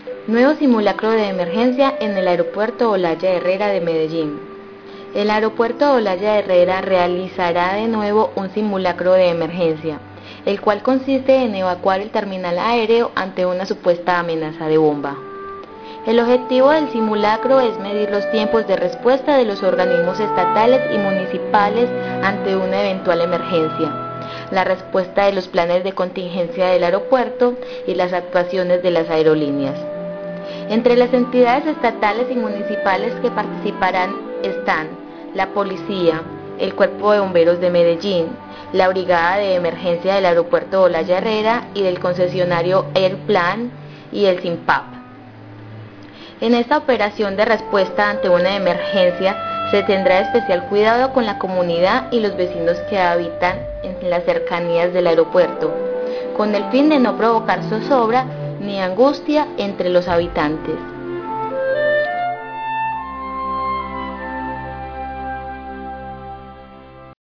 Nuevo simulacro de emergencia en el aeropuerto Olaya Herrera de Medellín. El aeropuerto Olaya Herrera realizará de nuevo un simulacro de emergencia, el cual consiste en evacuar el terminal aéreo ante una supuesta amenaza de bomba. El objetivo del simulacro es medir los tiempos de respuesta de los organismos estatales y municipales ante una eventual emergencia, la respuesta de los planes de contingencia del aeropuerto y las actuaciones de las aerolíneas. Entre las entidades estatales y municipales que participarán están la Policía, el Cuerpo de Bomberos de Medellín, la Brigada de Emergencia del Aeropuerto Olaya Herrera y del concesionario Airplan y el SINPAP. En esta operación de respuesta ante una emergencia se tendrá especial cuidado con la comunidad y los vecinos que habitan en las cercanías del aeropuerto, con el fin de no provocar zozobra ni angustia entre los habitantes.